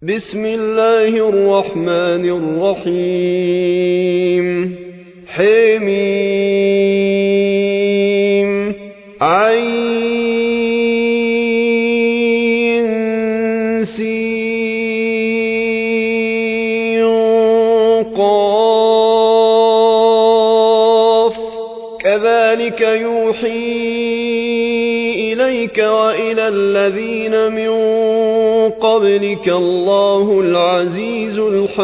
بسم الله الرحمن الرحيم حميم عين سين قاف كذلك يوحي إليك وإلى الذين من قبلك الله العزيز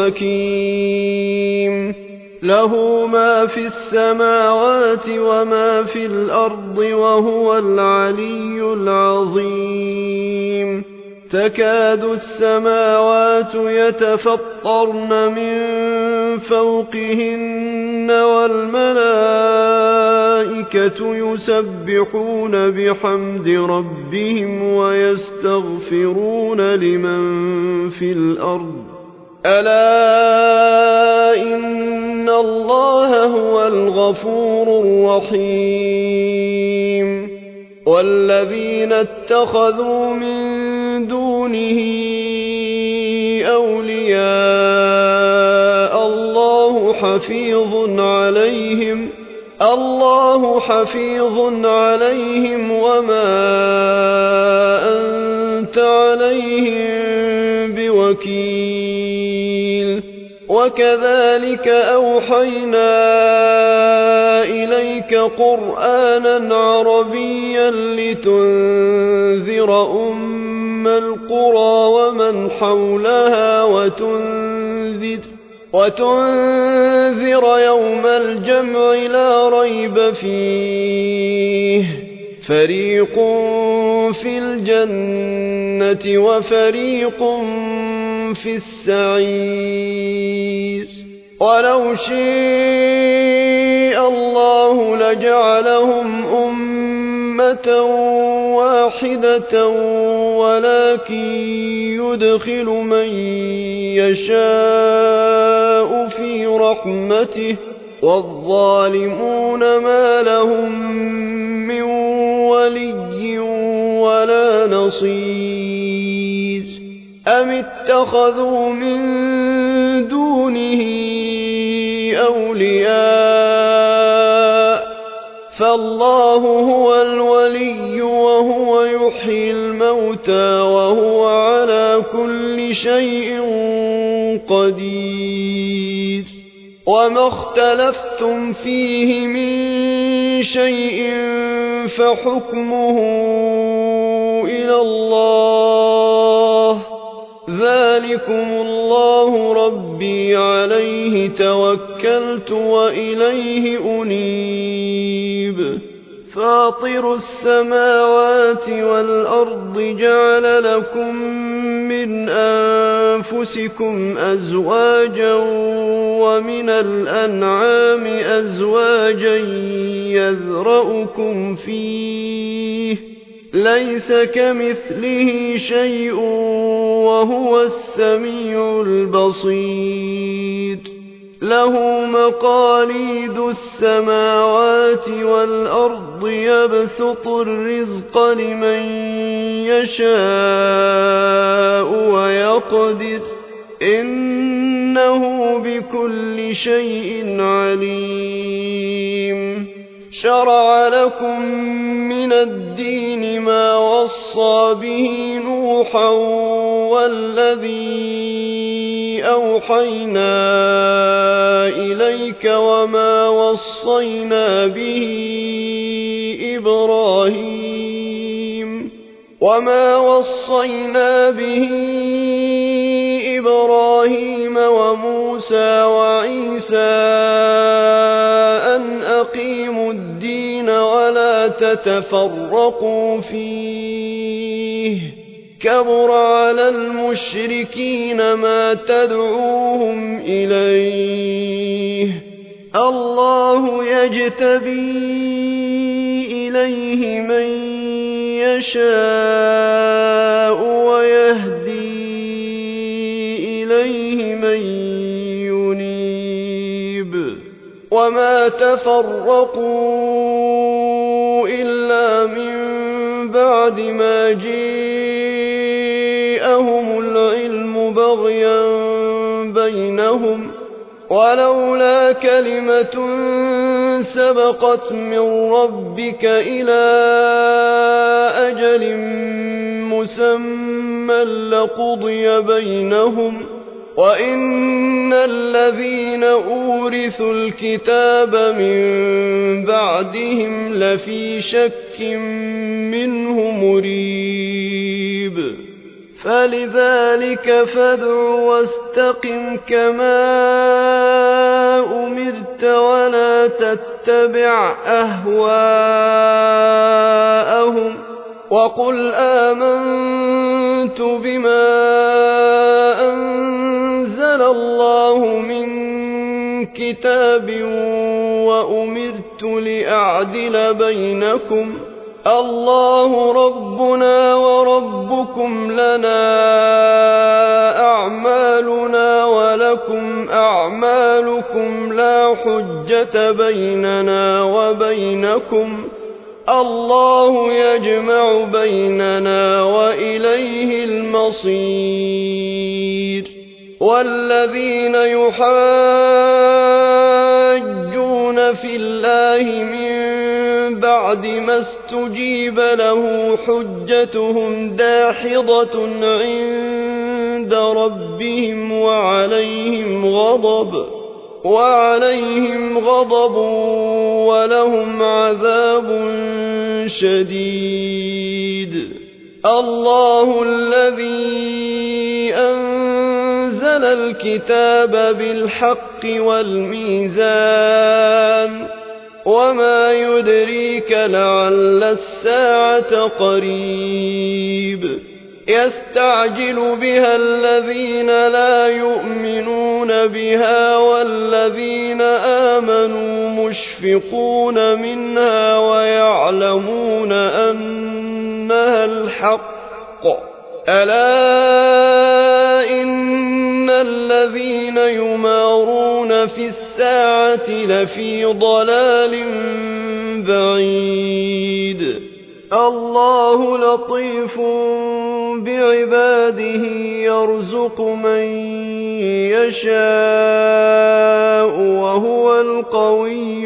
الحكيم له ما في السماوات وما في الأرض وهو العلي العظيم تكاد السماوات يتفطرن من فوقهن والملائكة يسبحون بحمد ربهم ويستغفرون لمن في الأرض ألا إن الله هو الغفور الرحيم والذين اتخذوا من دونه أولياء الله حفيظ عليهم وما أنت عليهم بوكيل وكذلك أوحينا إليك قرآنا عربيا لتنذر أم القرى ومن حولها وتنذر يوم الجمع لا ريب فيه فريق في الجنة وفريق في السعير ولو شاء الله لجعلهم أمة واحدة ولكن يدخل من يشاء في رحمته والظالمون ما لهم من ولي ولا نصير أم اتخذوا من دونه أولياء فالله هو الولي وهو يحيي الموتى وهو على كل شيء قدير وما اختلفتم فيه من شيء فحكمه إلى الله ذلكم الله ربي عليه توكلت وإليه أنيب فاطر السماوات والأرض جعل لكم من أنفسكم أزواجا ومن الأنعام أزواجا يذرأكم فيه ليس كمثله شيء وهو السميع البصير له مقاليد السماوات والأرض يبسط الرزق لمن يشاء ويقدر إنه بكل شيء عليم شرع لكم من الدين ما وصى به نوحا والذي أوحينا إليك وما وصينا به إبراهيم وموسى وعيسى أن أقيموا الدين ولا تتفرقوا فيه كبر على المشركين ما تدعوهم إليه الله يجتبي إليه من يشاء ويهدي إليه من ينيب وما تفرقوا إلا من بعد ما جاءهم العلم بغيا بينهم ولولا كلمة سبقت من ربك إلى أجل مسمى لقضي بينهم وإن الذين أورثوا الكتاب من بعدهم لفي شك منه مريب فلذلك فادع واستقم كما أمرت ولا تتبع أهواءهم وقل آمنت بما أنزل الله من كتاب وأمرت لأعدل بينكم الله ربنا وربكم لنا أعمالنا ولكم أعمالكم لا حجة بيننا وبينكم الله يجمع بيننا وإليه المصير والذين يحاجون في الله من بعد ما استجيب له حجتهم داحضة عند ربهم وعليهم غضب ولهم عذاب شديد الله الذي أنزل الكتاب بالحق والميزان وما يدريك لعل الساعة قريب يستعجل بها الذين لا يؤمنون بها والذين آمنوا مشفقون منها ويعلمون أنها الحق ألا إن الذين يمارون في الساعة لفي ضلال بعيد الله لطيف بعباده يرزق من يشاء وهو القوي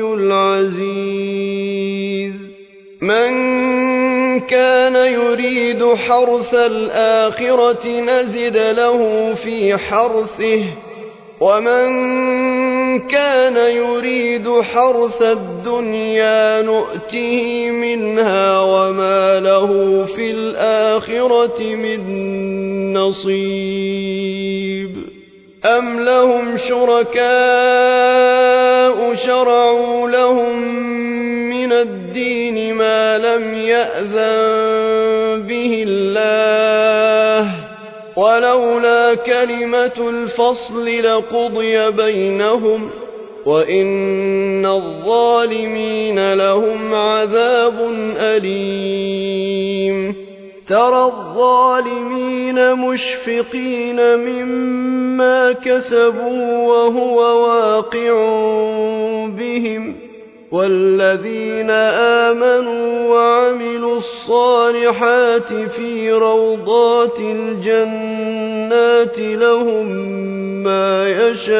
العزيز من كان يريد حرث الآخرة نزد له في حرثه ومن كان يريد حرث الدنيا نؤته منها وما له في الآخرة من نصيب أم لهم شركاء شرعوا لهم من الدين ما لم يأذن به الله ولولا كلمة الفصل لقضي بينهم وإن الظالمين لهم عذاب أليم ترى الظالمين مشفقين مما كسبوا وهو واقع بهم والذين آمنوا وعملوا الصالحات في روضات الجنات لهم ما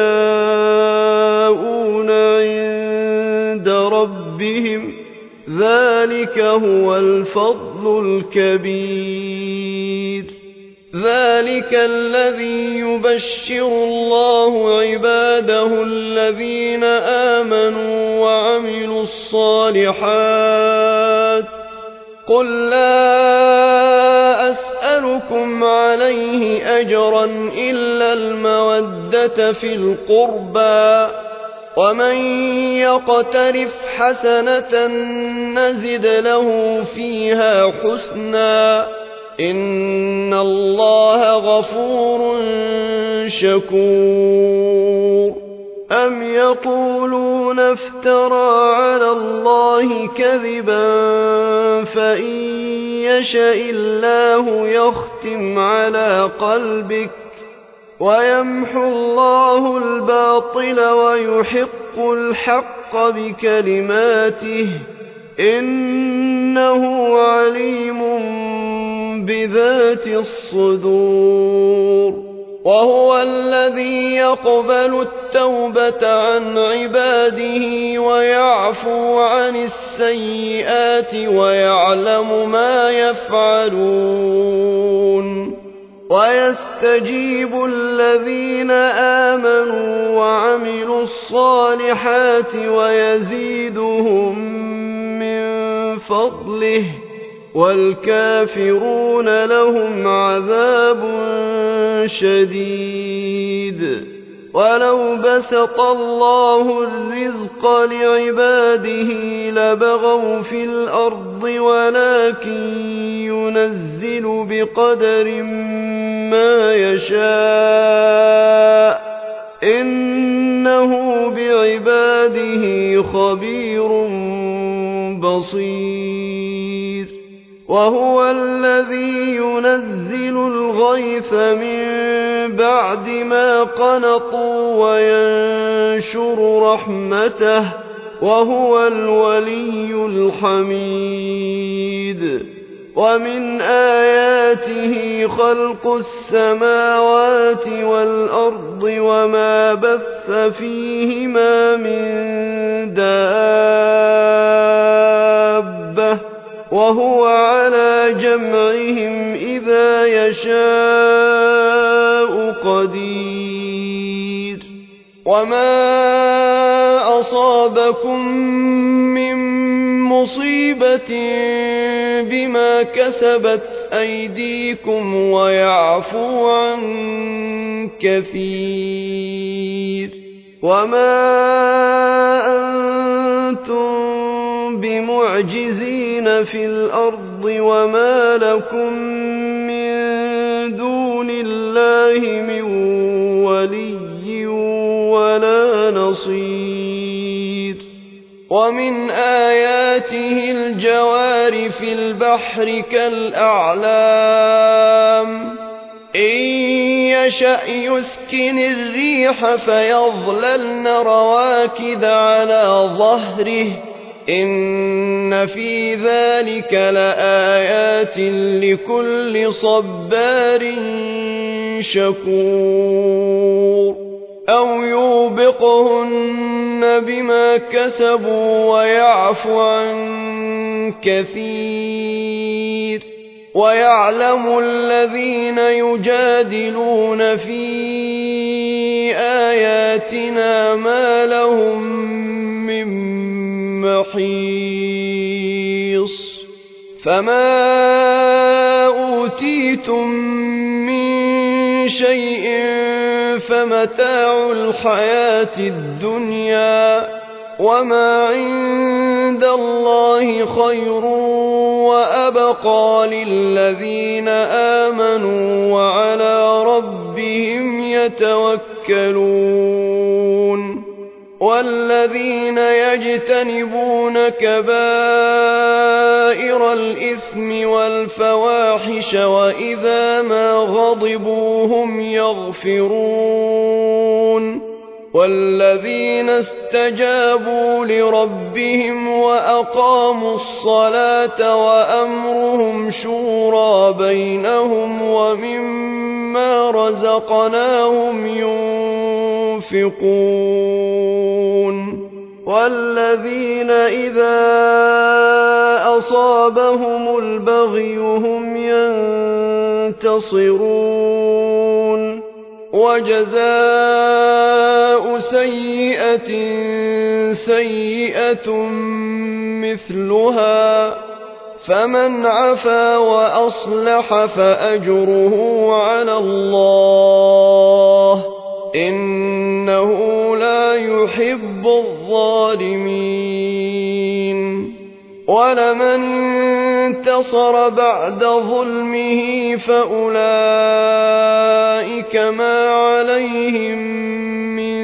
يشاءون عند ربهم ذلك هو الفضل الكبير ذلك الذي يبشر الله عباده الذين آمنوا وعملوا الصالحات قل لا أسألكم عليه أجرا إلا المودة في القربى ومن يقترف حسنة نزد له فيها حسنا إن الله غفور شكور أم يقولون افترى على الله كذبا فإن يشأ الله يختم على قلبك ويمحو الله الباطل ويحق الحق بكلماته إنه عليم بذات الصدور وهو الذي يقبل التوبة عن عباده ويعفو عن السيئات ويعلم ما يفعلون ويستجيب الذين آمنوا وعملوا الصالحات ويزيدهم من فضله والكافرون لهم عذاب شديد ولو بسط الله الرزق لعباده لبغوا في الأرض ولكن ينزل بقدر ما يشاء إنه بعباده خبير بصير وهو الذي ينزل الغيث من بعد ما قنطوا وينشر رحمته وهو الولي الحميد ومن آياته خلق السماوات والأرض وما بث فيهما من دابة وهو على جمعهم إذا يشاء قدير وما أصابكم من مصيبة بما كسبت أيديكم ويعفو عن كثير وما أنتم بمعجزين في الأرض وما لكم من دون الله من ولي ولا نصير ومن آياته الجوار في البحر كالأعلام إن يشأ يسكن الريح فيظللن رواكد على ظهره إن في ذلك لآيات لكل صبار شكور أو يوبقهن بما كسبوا ويعفو عن كثير ويعلم الذين يجادلون في آياتنا ما لهم من محيص فما أوتيتم من شيء فمتاع الحياة الدنيا وما عند الله خير وأبقى للذين آمنوا وعلى ربهم يتوكلون والذين يجتنبون كبائر الإثم والفواحش وإذا ما غضبوا هم يغفرون والذين استجابوا لربهم وأقاموا الصلاة وأمرهم شورى بينهم ومما رزقناهم ينفقون والذين إذا أصابهم البغي هم ينتصرون وجزاء سيئة سيئة مثلها فمن عفا وأصلح فأجره على الله إنه لا يحب الظالمين ولمن انتصر بعد ظلمه فأولئك ما عليهم من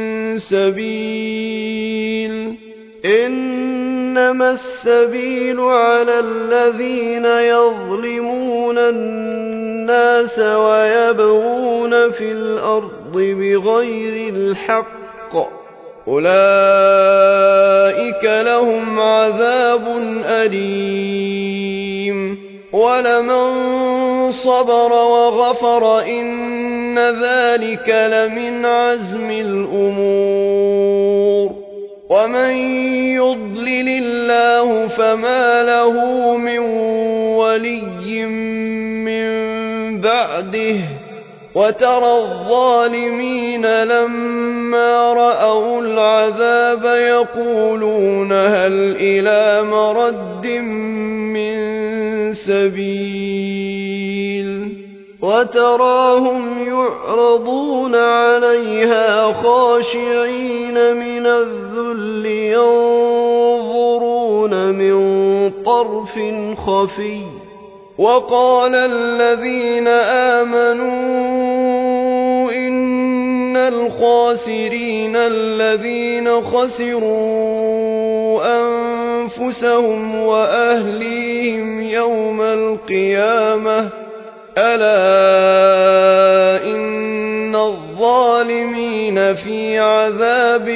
سبيل إنما السبيل على الذين يظلمون الناس ويبغون في الأرض بغير الحق أولئك لهم عذاب أليم ولمن صبر وغفر إن إن ذلك لمن عزم الأمور ومن يضلل الله فما له من ولي من بعده وترى الظالمين لما رأوا العذاب يقولون هل إلى مرد من سبيل وتراهم يعرضون عليها خاشعين من الذل ينظرون من طرف خفي وقال الذين آمنوا إن الخاسرين الذين خسروا أنفسهم وأهليهم يوم القيامة ألا إن الظالمين في عذاب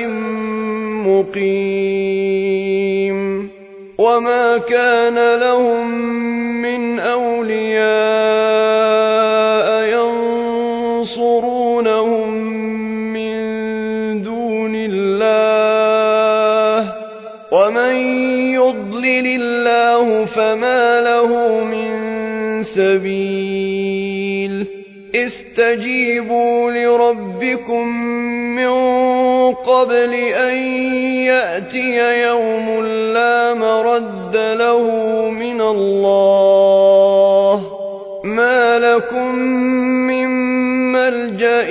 مقيم وما كان لهم من أولياء ينصرونهم من دون الله ومن يضلل الله فما له من سبيل استجيبوا لربكم من قبل أن يأتي يوم لا مرد له من الله ما لكم من ملجأ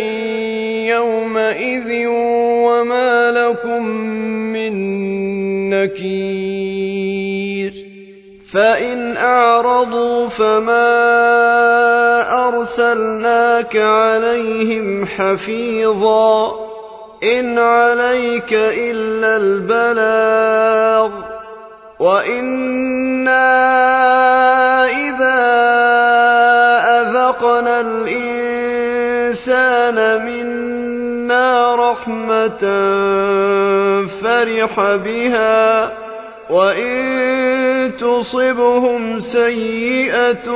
يومئذ وما لكم من نكير فإن أعرضوا فما أرسلناك عليهم حفيظا إن عليك إلا البلاغ وإنا إذا أذقنا الإنسان منا رحمة فرح بها وإن تصبهم سيئة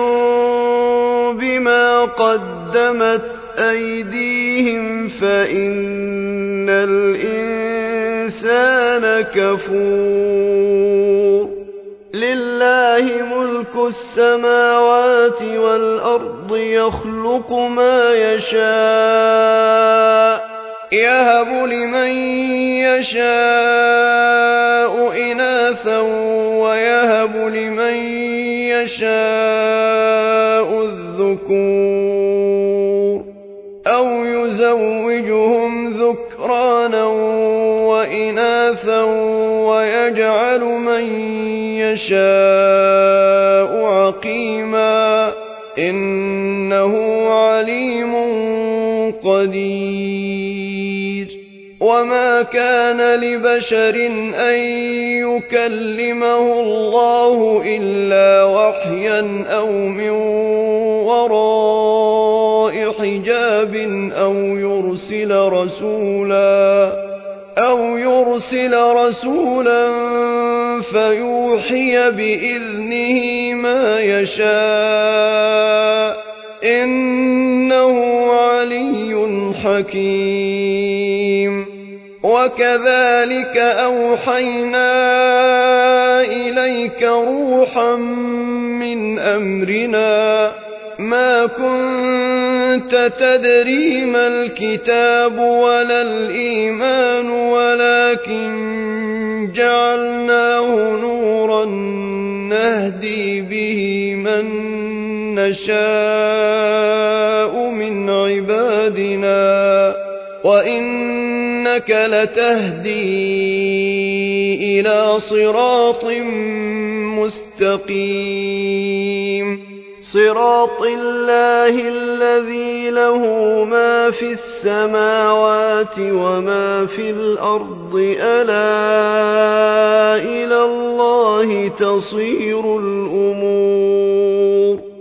بما قدمت أيديهم فإن الإنسان كفور لله ملك السماوات والأرض يخلق ما يشاء يهب لمن يشاء إناثا ويهب لمن يشاء الذكور أو يزوجهم ذكرانا وإناثا ويجعل من يشاء عقيما إنه عليم قدير وما كان لبشر أن يكلمه الله إلا وحيا أو من وراء حجاب أو يرسل رسولا فيوحي بإذنه ما يشاء إنه علي حكيم وكذلك أوحينا إليك روحا من أمرنا ما كنت تدري ما الكتاب ولا الإيمان ولكن جعلناه نورا نهدي به من نشاء من عبادنا وإنك لتهدي إلى صراط مستقيم صراط الله الذي له ما في السماوات وما في الأرض ألا إلى الله تصير الأمور